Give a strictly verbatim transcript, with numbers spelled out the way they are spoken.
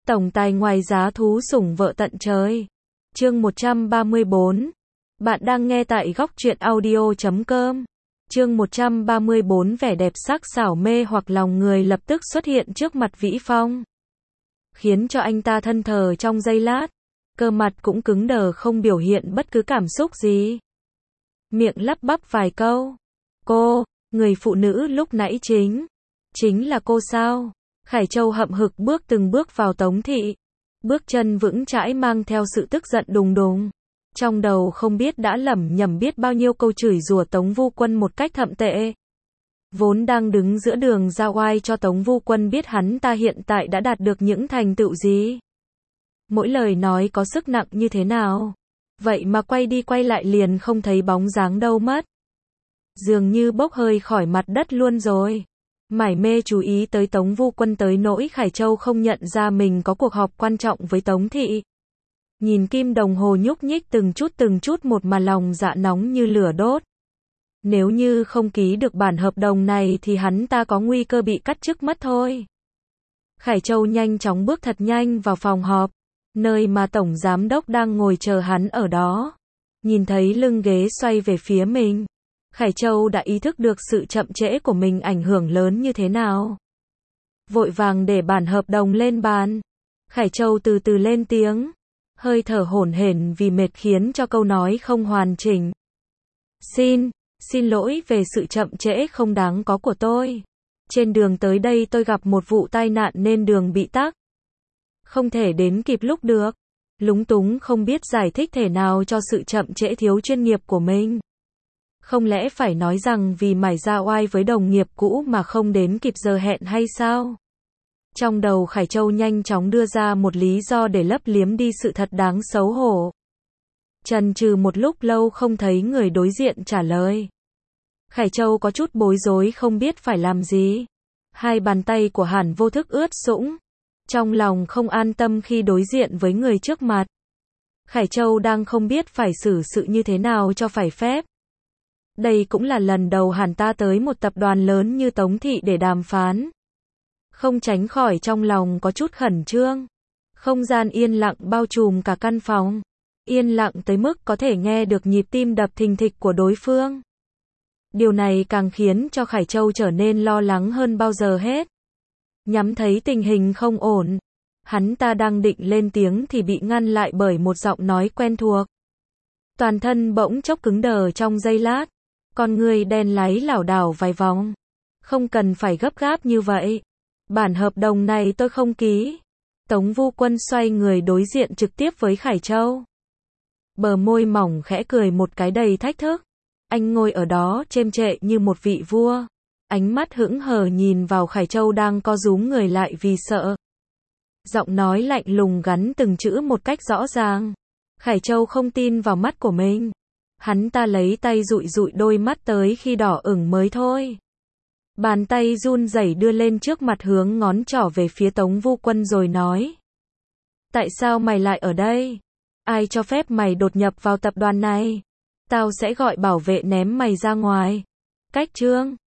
Tổng tài ngoài giá thú sủng vợ tận trời. Chương một trăm ba mươi bốn. Bạn đang nghe tại góc truyện audio chấm com. Chương một trăm ba mươi bốn. Vẻ đẹp sắc sảo mê hoặc lòng người lập tức xuất hiện trước mặt Vĩ Phong, khiến cho anh ta thân thờ trong giây lát, cơ mặt cũng cứng đờ không biểu hiện bất cứ cảm xúc gì. Miệng lắp bắp vài câu. Cô, người phụ nữ lúc nãy chính, chính là cô sao? Khải Châu hậm hực bước từng bước vào Tống thị, bước chân vững chãi mang theo sự tức giận đùng đùng. Trong đầu không biết đã lẩm nhẩm biết bao nhiêu câu chửi rủa Tống Vu Quân một cách thậm tệ. Vốn đang đứng giữa đường ra oai cho Tống Vu Quân biết hắn ta hiện tại đã đạt được những thành tựu gì. Mỗi lời nói có sức nặng như thế nào. Vậy mà quay đi quay lại liền không thấy bóng dáng đâu mất. Dường như bốc hơi khỏi mặt đất luôn rồi. Mải mê chú ý tới Tống Vu Quân tới nỗi Khải Châu không nhận ra mình có cuộc họp quan trọng với Tống thị. Nhìn kim đồng hồ nhúc nhích từng chút từng chút một mà lòng dạ nóng như lửa đốt. Nếu như không ký được bản hợp đồng này thì hắn ta có nguy cơ bị cắt chức mất thôi. Khải Châu nhanh chóng bước thật nhanh vào phòng họp, nơi mà Tổng Giám Đốc đang ngồi chờ hắn ở đó. Nhìn thấy lưng ghế xoay về phía mình, Khải Châu đã ý thức được sự chậm trễ của mình ảnh hưởng lớn như thế nào. Vội vàng để bản hợp đồng lên bàn, Khải Châu từ từ lên tiếng, hơi thở hổn hển vì mệt khiến cho câu nói không hoàn chỉnh. Xin, xin lỗi về sự chậm trễ không đáng có của tôi. Trên đường tới đây tôi gặp một vụ tai nạn nên đường bị tắc. Không thể đến kịp lúc được. Lúng túng không biết giải thích thế nào cho sự chậm trễ thiếu chuyên nghiệp của mình. Không lẽ phải nói rằng vì mải ra oai với đồng nghiệp cũ mà không đến kịp giờ hẹn hay sao? Trong đầu Khải Châu nhanh chóng đưa ra một lý do để lấp liếm đi sự thật đáng xấu hổ. Chần chừ một lúc lâu không thấy người đối diện trả lời. Khải Châu có chút bối rối không biết phải làm gì. Hai bàn tay của Hàn Vô Thức ướt sũng. Trong lòng không an tâm khi đối diện với người trước mặt. Khải Châu đang không biết phải xử sự như thế nào cho phải phép. Đây cũng là lần đầu Hàn ta tới một tập đoàn lớn như Tống thị để đàm phán. Không tránh khỏi trong lòng có chút khẩn trương. Không gian yên lặng bao trùm cả căn phòng. Yên lặng tới mức có thể nghe được nhịp tim đập thình thịch của đối phương. Điều này càng khiến cho Khải Châu trở nên lo lắng hơn bao giờ hết. Nhắm thấy tình hình không ổn, hắn ta đang định lên tiếng thì bị ngăn lại bởi một giọng nói quen thuộc. Toàn thân bỗng chốc cứng đờ trong giây lát, con người đen láy lảo đảo vài vòng. Không cần phải gấp gáp như vậy. Bản hợp đồng này tôi không ký. Tống Vu Quân xoay người đối diện trực tiếp với Khải Châu. Bờ môi mỏng khẽ cười một cái đầy thách thức. Anh ngồi ở đó chêm trệ như một vị vua. Ánh mắt hững hờ nhìn vào Khải Châu đang co rúm người lại vì sợ. Giọng nói lạnh lùng gắn từng chữ một cách rõ ràng. Khải Châu không tin vào mắt của mình. Hắn ta lấy tay dụi dụi đôi mắt tới khi đỏ ửng mới thôi. Bàn tay run rẩy đưa lên trước mặt hướng ngón trỏ về phía Tống Vu Quân rồi nói. Tại sao mày lại ở đây? Ai cho phép mày đột nhập vào tập đoàn này? Tao sẽ gọi bảo vệ ném mày ra ngoài. Cách trương.